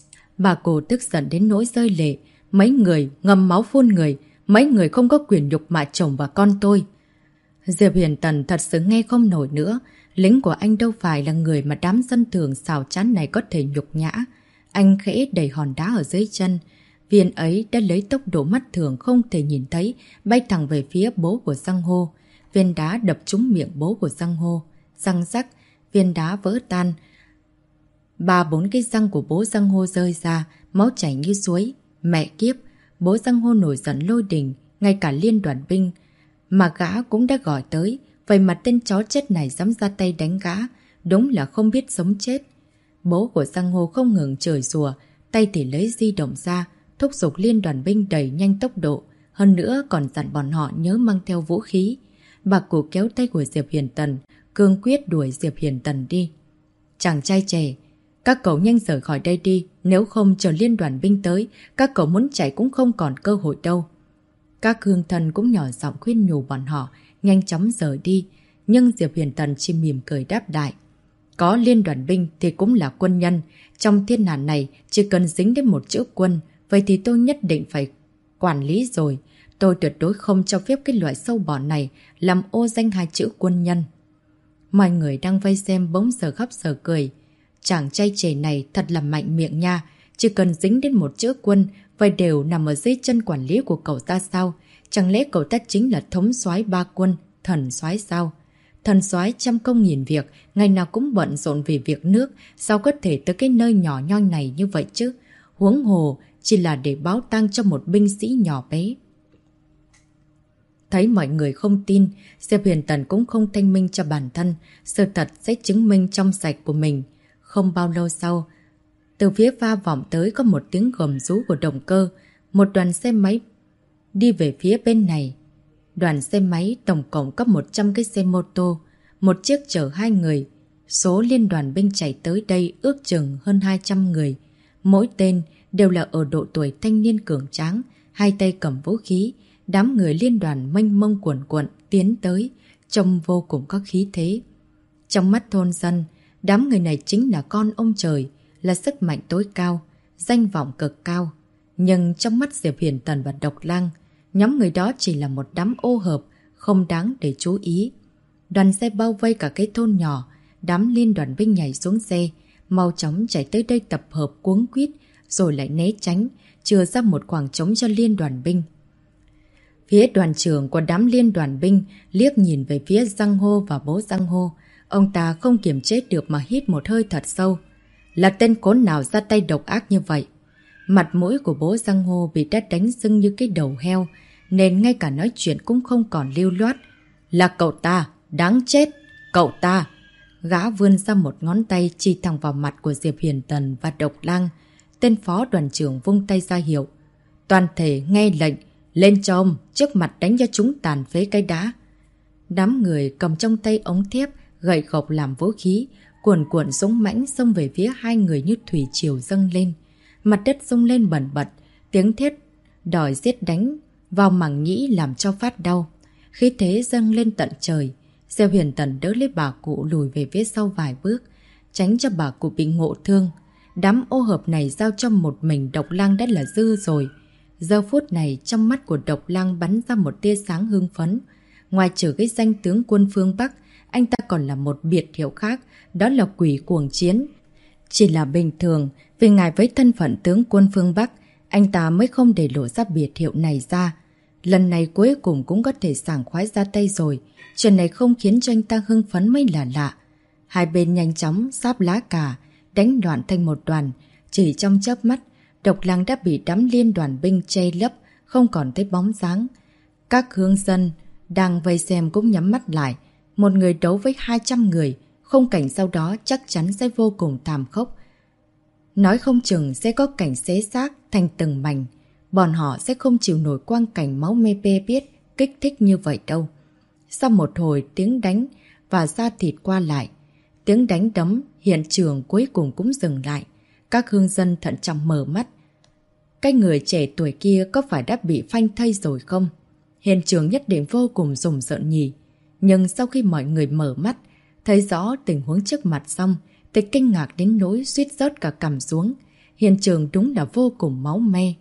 Bà cô tức giận đến nỗi rơi lệ. Mấy người ngâm máu phun người. Mấy người không có quyền nhục mạ chồng và con tôi. Diệp Huyền Tần thật sự nghe không nổi nữa. Lính của anh đâu phải là người mà đám dân thường xào chán này có thể nhục nhã. Anh khẽ đẩy hòn đá ở dưới chân. Viên ấy đã lấy tốc độ mắt thường không thể nhìn thấy, bay thẳng về phía bố của Giang Hô. Viên đá đập trúng miệng bố của Giang Hô. Răng rắc, viên đá vỡ tan. 3-4 cái răng của bố Giang Hô rơi ra, máu chảy như suối. Mẹ kiếp, bố Giang Hô nổi giận lôi đình, ngay cả liên đoàn binh mà gã cũng đã gọi tới. Vậy mà tên chó chết này dám ra tay đánh gã, đúng là không biết sống chết. Bố của Giang Hô không ngừng chửi rủa, tay thì lấy di động ra, thúc giục liên đoàn binh đẩy nhanh tốc độ, hơn nữa còn dặn bọn họ nhớ mang theo vũ khí. Bà cụ kéo tay của Diệp Hiền Tần, cương quyết đuổi Diệp Hiền Tần đi. Chàng trai trẻ, các cậu nhanh rời khỏi đây đi, nếu không chờ liên đoàn binh tới, các cậu muốn chạy cũng không còn cơ hội đâu. Các hương thần cũng nhỏ giọng khuyên nhủ bọn họ, nhanh chóng rời đi, nhưng Diệp Hiền Tần chỉ mỉm cười đáp đại. Có liên đoàn binh thì cũng là quân nhân, trong thiên hạ này chỉ cần dính đến một chữ quân, vậy thì tôi nhất định phải quản lý rồi. Tôi tuyệt đối không cho phép cái loại sâu bọ này làm ô danh hai chữ quân nhân. Mọi người đang vây xem bỗng giờ khóc giờ cười. Chàng trai trẻ này thật là mạnh miệng nha. Chỉ cần dính đến một chữ quân, vậy đều nằm ở dưới chân quản lý của cậu ta sao? Chẳng lẽ cậu ta chính là thống soái ba quân, thần soái sao? Thần soái trăm công nghìn việc, ngày nào cũng bận rộn vì việc nước, sao có thể tới cái nơi nhỏ nhoi này như vậy chứ? Huống hồ chỉ là để báo tang cho một binh sĩ nhỏ bé. Thấy mọi người không tin, Diệp Hiền Tần cũng không thanh minh cho bản thân, sự thật sẽ chứng minh trong sạch của mình. Không bao lâu sau, từ phía pha vọng tới có một tiếng gầm rú của động cơ, một đoàn xe máy đi về phía bên này. Đoàn xe máy tổng cộng có 100 cái xe mô tô, một chiếc chở 2 người. Số liên đoàn binh chạy tới đây ước chừng hơn 200 người. Mỗi tên đều là ở độ tuổi thanh niên cường tráng, hai tay cầm vũ khí. Đám người liên đoàn mênh mông cuồn cuộn tiến tới, trông vô cùng có khí thế. Trong mắt thôn dân, đám người này chính là con ông trời, là sức mạnh tối cao, danh vọng cực cao. Nhưng trong mắt Diệp Hiền Tần và Độc Lang, nhóm người đó chỉ là một đám ô hợp, không đáng để chú ý. Đoàn xe bao vây cả cái thôn nhỏ, đám liên đoàn binh nhảy xuống xe, mau chóng chạy tới đây tập hợp cuống quýt, rồi lại né tránh, chừa ra một khoảng trống cho liên đoàn binh. Phía đoàn trưởng của đám liên đoàn binh liếc nhìn về phía Giang Hô và bố Giang Hô. Ông ta không kiềm chế được mà hít một hơi thật sâu. Là tên khốn nào ra tay độc ác như vậy? Mặt mũi của bố Giang Hô bị đã đánh sưng như cái đầu heo, nên ngay cả nói chuyện cũng không còn lưu loát. Là cậu ta, đáng chết, cậu ta. Gã vươn ra một ngón tay chỉ thẳng vào mặt của Diệp Hiền Tần và Độc Lang. Tên phó đoàn trưởng vung tay ra hiệu. Toàn thể nghe lệnh, lên cho ông, trước mặt đánh cho chúng tàn phế cái đá. Đám người cầm trong tay ống thép, gậy gộc làm vũ khí, cuồn cuộn dũng mãnh xông về phía hai người như thủy triều dâng lên. Mặt đất rung lên bần bật, tiếng thét đòi giết đánh vào màng nhĩ làm cho phát đau. Khí thế dâng lên tận trời. Diệp Hiền Tần đỡ lấy bà cụ lùi về phía sau vài bước, tránh cho bà cụ bị ngộ thương. Đám ô hợp này giao cho một mình Độc Lang đã là dư rồi. Giờ phút này trong mắt của Độc Lang bắn ra một tia sáng hưng phấn. Ngoài trừ cái danh tướng quân phương Bắc, anh ta còn là một biệt hiệu khác, đó là quỷ cuồng chiến. Chỉ là bình thường, vì ngài với thân phận tướng quân phương Bắc, anh ta mới không để lộ ra biệt hiệu này ra. Lần này cuối cùng cũng có thể sảng khoái ra tay rồi, chuyện này không khiến cho anh ta hưng phấn mới là lạ. Hai bên nhanh chóng sáp lá cà, đánh đoạn thành một đoàn, chỉ trong chớp mắt, Độc Lang đã bị đám liên đoàn binh che lấp, không còn thấy bóng dáng. Các hương dân đang vây xem cũng nhắm mắt lại. Một người đấu với 200 người, khung cảnh sau đó chắc chắn sẽ vô cùng thảm khốc. Nói không chừng sẽ có cảnh xé xác thành từng mảnh. Bọn họ sẽ không chịu nổi quang cảnh máu mê bê biết, kích thích như vậy đâu. Sau một hồi tiếng đánh và da thịt qua lại, tiếng đánh đấm, hiện trường cuối cùng cũng dừng lại. Các hương dân thận trọng mở mắt. Cái người trẻ tuổi kia có phải đã bị phanh thây rồi không? Hiện trường nhất định vô cùng rùng rợn nhỉ. Nhưng sau khi mọi người mở mắt, thấy rõ tình huống trước mặt xong, thì kinh ngạc đến nỗi suýt rớt cả cằm xuống. Hiện trường đúng là vô cùng máu me.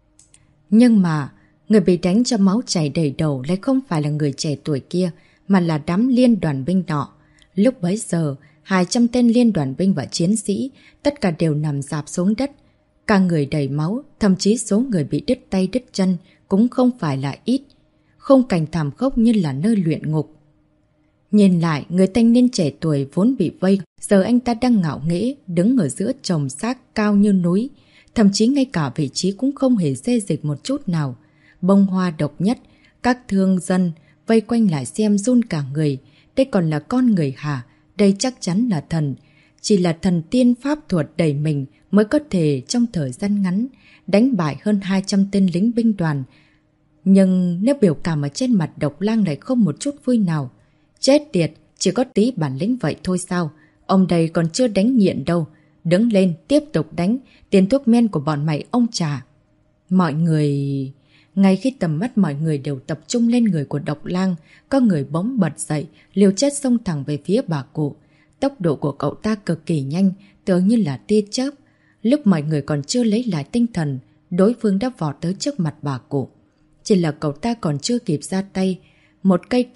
Nhưng mà, người bị đánh cho máu chảy đầy đầu lại không phải là người trẻ tuổi kia, mà là đám liên đoàn binh nọ. Lúc bấy giờ, 200 tên liên đoàn binh và chiến sĩ, tất cả đều nằm rạp xuống đất. Cả người đầy máu, thậm chí số người bị đứt tay đứt chân cũng không phải là ít. Không cảnh thảm khốc như là nơi luyện ngục. Nhìn lại, người thanh niên trẻ tuổi vốn bị vây, giờ anh ta đang ngạo nghễ, đứng ở giữa chòm xác cao như núi. Thậm chí ngay cả vị trí cũng không hề xê dịch một chút nào. Bông hoa độc nhất, các thương dân vây quanh lại xem run cả người. Đây còn là con người hả? Đây chắc chắn là thần. Chỉ là thần tiên pháp thuật đầy mình mới có thể trong thời gian ngắn đánh bại hơn 200 tên lính binh đoàn Nhưng nếu biểu cảm ở trên mặt Độc Lang lại không một chút vui nào. Chết tiệt, chỉ có tí bản lĩnh vậy thôi sao? Ông đây còn chưa đánh nghiện đâu. Đứng lên, tiếp tục đánh. Tiền thuốc men của bọn mày ông trả. Mọi người... Ngay khi tầm mắt mọi người đều tập trung lên người của Độc Lang, có người bỗng bật dậy, liều chết xông thẳng về phía bà cụ. Tốc độ của cậu ta cực kỳ nhanh, tưởng như là tia chớp. Lúc mọi người còn chưa lấy lại tinh thần, đối phương đã vọt tới trước mặt bà cụ. Chỉ là cậu ta còn chưa kịp ra tay, một cây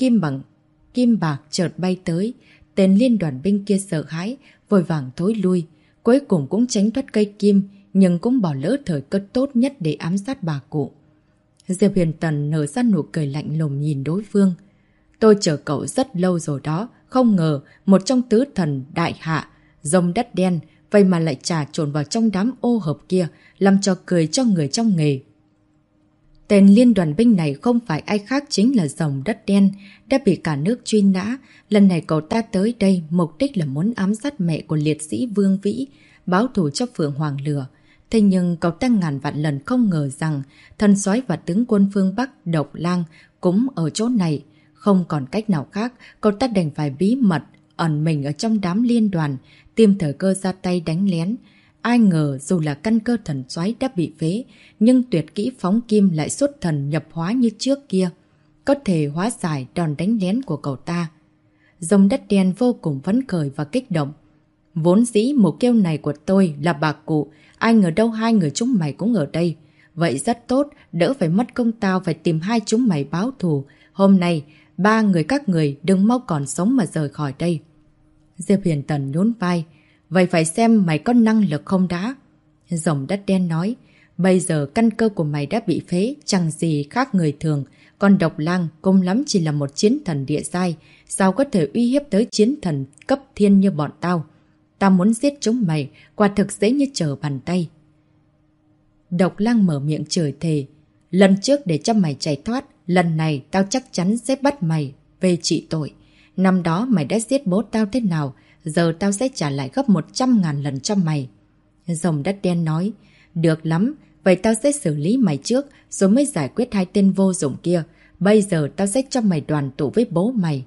kim bạc chợt bay tới. Tên liên đoàn binh kia sợ hãi, vội vàng thối lui. Cuối cùng cũng tránh thoát cây kim, nhưng cũng bỏ lỡ thời cơ tốt nhất để ám sát bà cụ. Diệp Huyền Tần nở ra nụ cười lạnh lùng nhìn đối phương. Tôi chờ cậu rất lâu rồi đó, không ngờ một trong tứ thần đại hạ, rồng đất đen, vậy mà lại trà trộn vào trong đám ô hợp kia, làm cho cười cho người trong nghề. Tên liên đoàn binh này không phải ai khác chính là rồng đất đen, đã bị cả nước truy nã. Lần này cậu ta tới đây mục đích là muốn ám sát mẹ của liệt sĩ Vương Vĩ, báo thù cho Phượng Hoàng Lửa. Thế nhưng cậu ta ngàn vạn lần không ngờ rằng thần soái và tướng quân phương Bắc Độc Lang cũng ở chỗ này. Không còn cách nào khác, cậu ta đành phải bí mật ẩn mình ở trong đám liên đoàn, tìm thời cơ ra tay đánh lén. Ai ngờ dù là căn cơ thần soái đã bị phế, nhưng tuyệt kỹ phóng kim lại xuất thần nhập hóa như trước kia, có thể hóa giải đòn đánh lén của cậu ta. Rồng đất đen vô cùng phấn khởi và kích động. Vốn dĩ mục tiêu này của tôi là bà cụ, ai ngờ đâu hai người chúng mày cũng ở đây. Vậy rất tốt, đỡ phải mất công tao phải tìm hai chúng mày báo thù. Hôm nay, ba người các người đừng mau còn sống mà rời khỏi đây. Diệp Huyền Tần nhún vai. Vậy phải xem mày có năng lực không đã. Rồng đất đen nói. Bây giờ căn cơ của mày đã bị phế, chẳng gì khác người thường. Còn Độc Lang cùng lắm chỉ là một chiến thần địa giai, sao có thể uy hiếp tới chiến thần cấp thiên như bọn tao. Tao muốn giết chúng mày, quả thực dễ như trở bàn tay. Độc Lang mở miệng chửi thề. Lần trước để cho mày chạy thoát, lần này tao chắc chắn sẽ bắt mày về trị tội. Năm đó mày đã giết bố tao thế nào, giờ tao sẽ trả lại gấp 100.000 lần cho mày. Rồng đất đen nói. Được lắm, vậy tao sẽ xử lý mày trước, rồi mới giải quyết hai tên vô dụng kia. Bây giờ tao sẽ cho mày đoàn tụ với bố mày.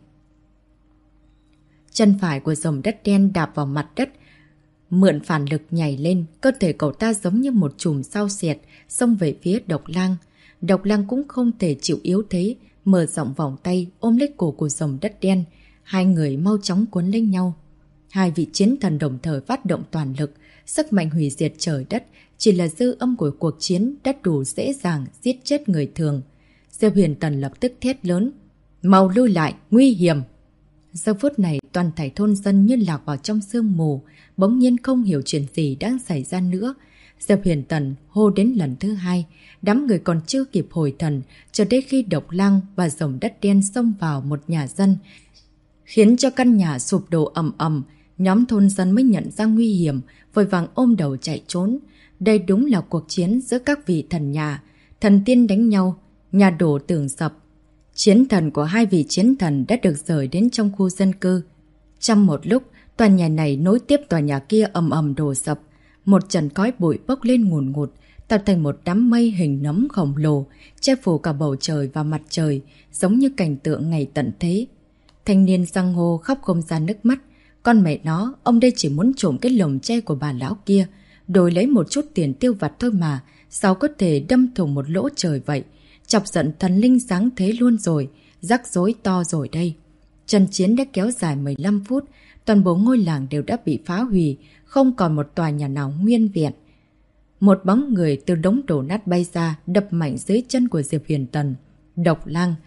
Chân phải của rồng đất đen đạp vào mặt đất, mượn phản lực nhảy lên, cơ thể cậu ta giống như một chùm sao xẹt, xông về phía Độc Lang. Độc Lang cũng không thể chịu yếu thế, mở rộng vòng tay, ôm lấy cổ của rồng đất đen. Hai người mau chóng cuốn lấy nhau. Hai vị chiến thần đồng thời phát động toàn lực, sức mạnh hủy diệt trời đất, chỉ là dư âm của cuộc chiến đã đủ dễ dàng giết chết người thường. Diệp Huyền Tần lập tức thét lớn. Mau lui lại, nguy hiểm! Giờ phút này toàn thảy thôn dân như lạc vào trong sương mù, bỗng nhiên không hiểu chuyện gì đang xảy ra nữa. Diệp Huyền Tần hô đến lần thứ hai, đám người còn chưa kịp hồi thần, cho đến khi Độc Lang và rồng đất đen xông vào một nhà dân, khiến cho căn nhà sụp đổ ầm ầm. Nhóm thôn dân mới nhận ra nguy hiểm, vội vàng ôm đầu chạy trốn. Đây đúng là cuộc chiến giữa các vị thần nhà, thần tiên đánh nhau, nhà đổ tường sập. Chiến thần của hai vị chiến thần đã được rời đến trong khu dân cư. Trong một lúc, tòa nhà này nối tiếp tòa nhà kia ầm ầm đổ sập. Một trận khói bụi bốc lên ngùn ngụt, tạo thành một đám mây hình nấm khổng lồ, che phủ cả bầu trời và mặt trời, giống như cảnh tượng ngày tận thế. Thanh niên giang hồ khóc không ra nước mắt. Con mẹ nó, ông đây chỉ muốn trộm cái lồng tre của bà lão kia, đổi lấy một chút tiền tiêu vặt thôi mà, sao có thể đâm thủng một lỗ trời vậy? Chọc giận thần linh sáng thế luôn rồi, rắc rối to rồi đây. Trận chiến đã kéo dài 15 phút, toàn bộ ngôi làng đều đã bị phá hủy, không còn một tòa nhà nào nguyên vẹn. Một bóng người từ đống đổ nát bay ra, đập mạnh dưới chân của Diệp Huyền Tần. Độc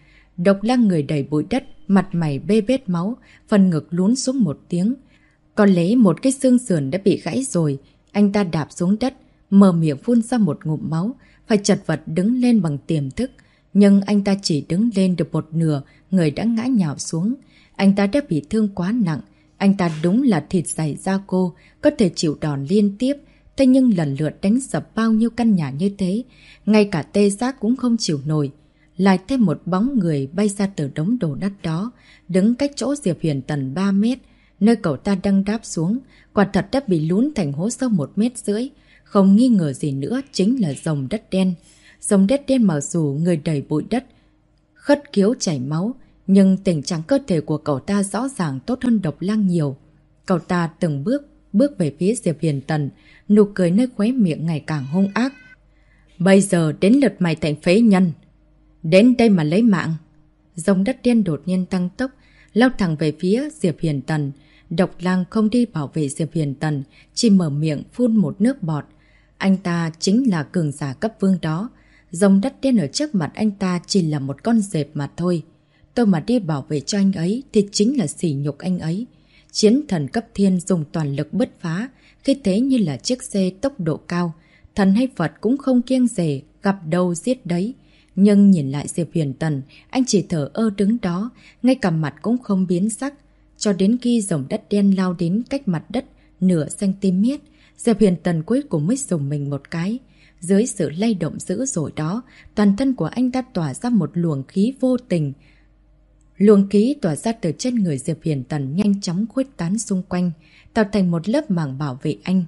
Lang người đầy bụi đất, mặt mày bê bết máu, phần ngực lún xuống một tiếng. Có lẽ một cái xương sườn đã bị gãy rồi, anh ta đạp xuống đất, mở miệng phun ra một ngụm máu, phải chật vật đứng lên bằng tiềm thức. Nhưng anh ta chỉ đứng lên được một nửa, người đã ngã nhào xuống. Anh ta đã bị thương quá nặng, anh ta đúng là thịt dày da cô, có thể chịu đòn liên tiếp. Thế nhưng lần lượt đánh sập bao nhiêu căn nhà như thế, ngay cả tê giác cũng không chịu nổi. Lại thêm một bóng người bay ra từ đống đổ nát đó, đứng cách chỗ Diệp Huyền Tần 3 mét, nơi cậu ta đang đáp xuống, quả thật đã bị lún thành hố sâu 1,5 mét. Không nghi ngờ gì nữa chính là rồng đất đen. Rồng đất đen mặc dù người đầy bụi đất, khất khiếu chảy máu, nhưng tình trạng cơ thể của cậu ta rõ ràng tốt hơn Độc Lang nhiều. Cậu ta từng bước về phía Diệp Huyền Tần, nụ cười nơi khóe miệng ngày càng hung ác. Bây giờ đến lượt mày thành phế nhân. Đến đây mà lấy mạng. Rồng đất đen đột nhiên tăng tốc, lao thẳng về phía Diệp Huyền Tần. Độc Lang không đi bảo vệ Diệp Huyền Tần, chỉ mở miệng phun một nước bọt. Anh ta chính là cường giả cấp vương đó. Rồng đất đen ở trước mặt anh ta chỉ là một con dẹp mà thôi. Tôi mà đi bảo vệ cho anh ấy thì chính là sỉ nhục anh ấy. Chiến thần cấp thiên dùng toàn lực bứt phá, khi thế như là chiếc xe tốc độ cao. Thần hay Phật cũng không kiêng dè, gặp đâu giết đấy. Nhưng nhìn lại Diệp Huyền Tần, anh chỉ thở ơ đứng đó, ngay cả mặt cũng không biến sắc. Cho đến khi rồng đất đen lao đến cách mặt đất nửa cm, Diệp Huyền Tần cuối cùng mới dùng mình một cái. Dưới sự lay động dữ dội đó, toàn thân của anh đã tỏa ra một luồng khí vô tình. Luồng khí tỏa ra từ trên người Diệp Huyền Tần nhanh chóng khuếch tán xung quanh, tạo thành một lớp màng bảo vệ anh.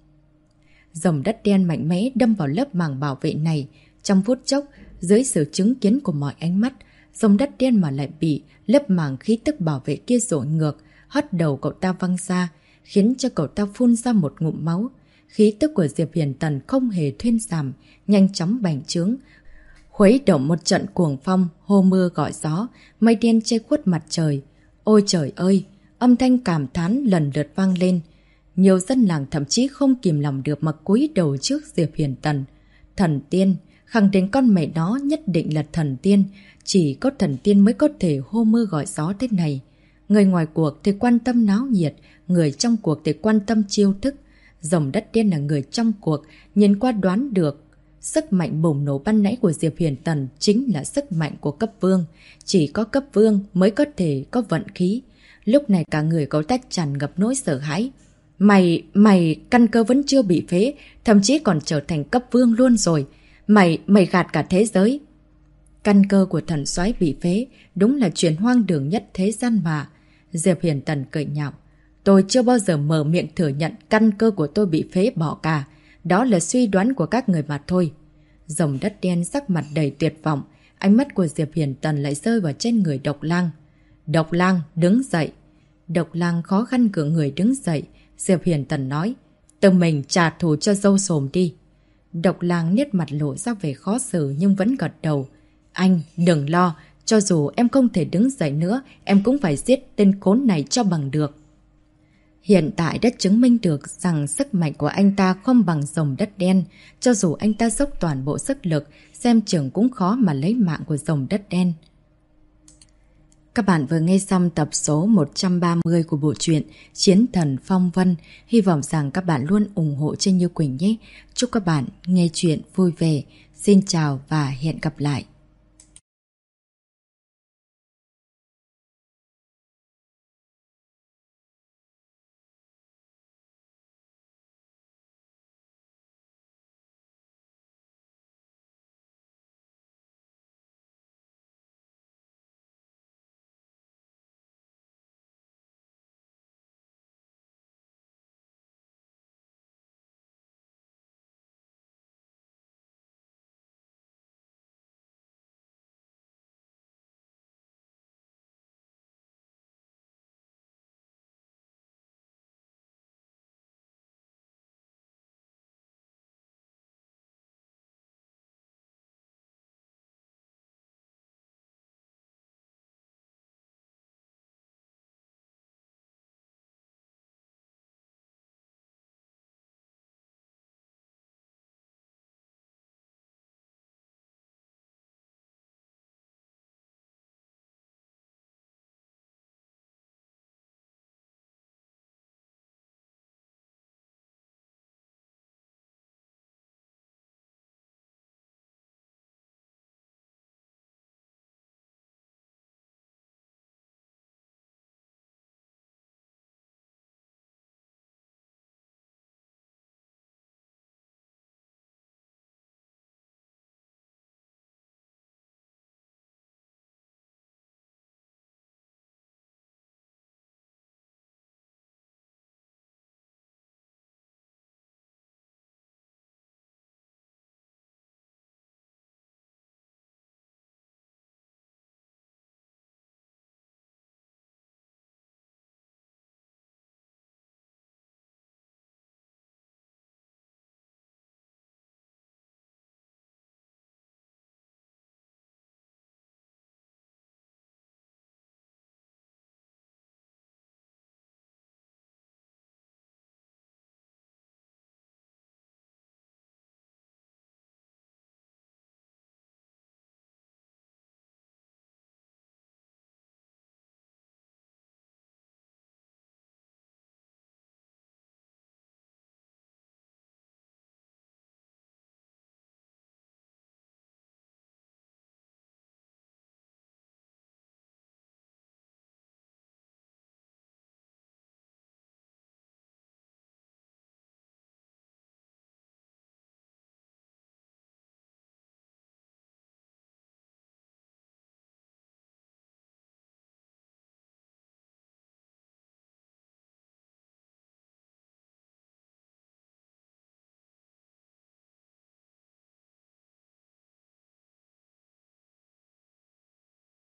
Rồng đất đen mạnh mẽ đâm vào lớp màng bảo vệ này. Trong phút chốc, dưới sự chứng kiến của mọi ánh mắt, rồng đất đen mà lại bị lớp màng khí tức bảo vệ kia dội ngược, hất đầu cậu ta văng ra, khiến cho cậu ta phun ra một ngụm máu. Khí tức của Diệp Huyền Tần không hề thuyên giảm, nhanh chóng bành trướng, khuấy động một trận cuồng phong, hô mưa gọi gió, mây đen che khuất mặt trời. Ôi trời ơi! Âm thanh cảm thán lần lượt vang lên. Nhiều dân làng thậm chí không kìm lòng được mà cúi đầu trước Diệp Huyền Tần. Thần tiên, khẳng định con mẹ nó nhất định là thần tiên, chỉ có thần tiên mới có thể hô mưa gọi gió thế này. Người ngoài cuộc thì quan tâm náo nhiệt, người trong cuộc thì quan tâm chiêu thức. Rồng đất đen là người trong cuộc, nhìn qua đoán được. Sức mạnh bùng nổ ban nãy của Diệp Huyền Tần chính là sức mạnh của cấp vương. Chỉ có cấp vương mới có thể có vận khí. Lúc này cả người cậu ta tràn ngập nỗi sợ hãi. Mày căn cơ vẫn chưa bị phế, thậm chí còn trở thành cấp vương luôn rồi. Mày gạt cả thế giới. Căn cơ của thần soái bị phế, đúng là chuyện hoang đường nhất thế gian mà. Diệp Huyền Tần cười nhạo. Tôi chưa bao giờ mở miệng thừa nhận căn cơ của tôi bị phế bỏ cả. Đó là suy đoán của các người mà thôi. Rồng đất đen sắc mặt đầy tuyệt vọng, ánh mắt của Diệp Huyền Tần lại rơi vào trên người Độc Lang. Độc Lang, đứng dậy. Độc Lang khó khăn cựa người đứng dậy. Diệp Huyền Tần nói, tự mình trả thù cho dâu xồm đi. Độc Lang nét mặt lộ ra vẻ khó xử nhưng vẫn gật đầu. Anh, đừng lo, cho dù em không thể đứng dậy nữa, em cũng phải giết tên khốn này cho bằng được. Hiện tại đã chứng minh được rằng sức mạnh của anh ta không bằng rồng đất đen. Cho dù anh ta dốc toàn bộ sức lực, xem chừng cũng khó mà lấy mạng của rồng đất đen. Các bạn vừa nghe xong tập số 130 của bộ truyện Chiến Thần Phong Vân. Hy vọng rằng các bạn luôn ủng hộ cho Như Quỳnh nhé. Chúc các bạn nghe chuyện vui vẻ. Xin chào và hẹn gặp lại.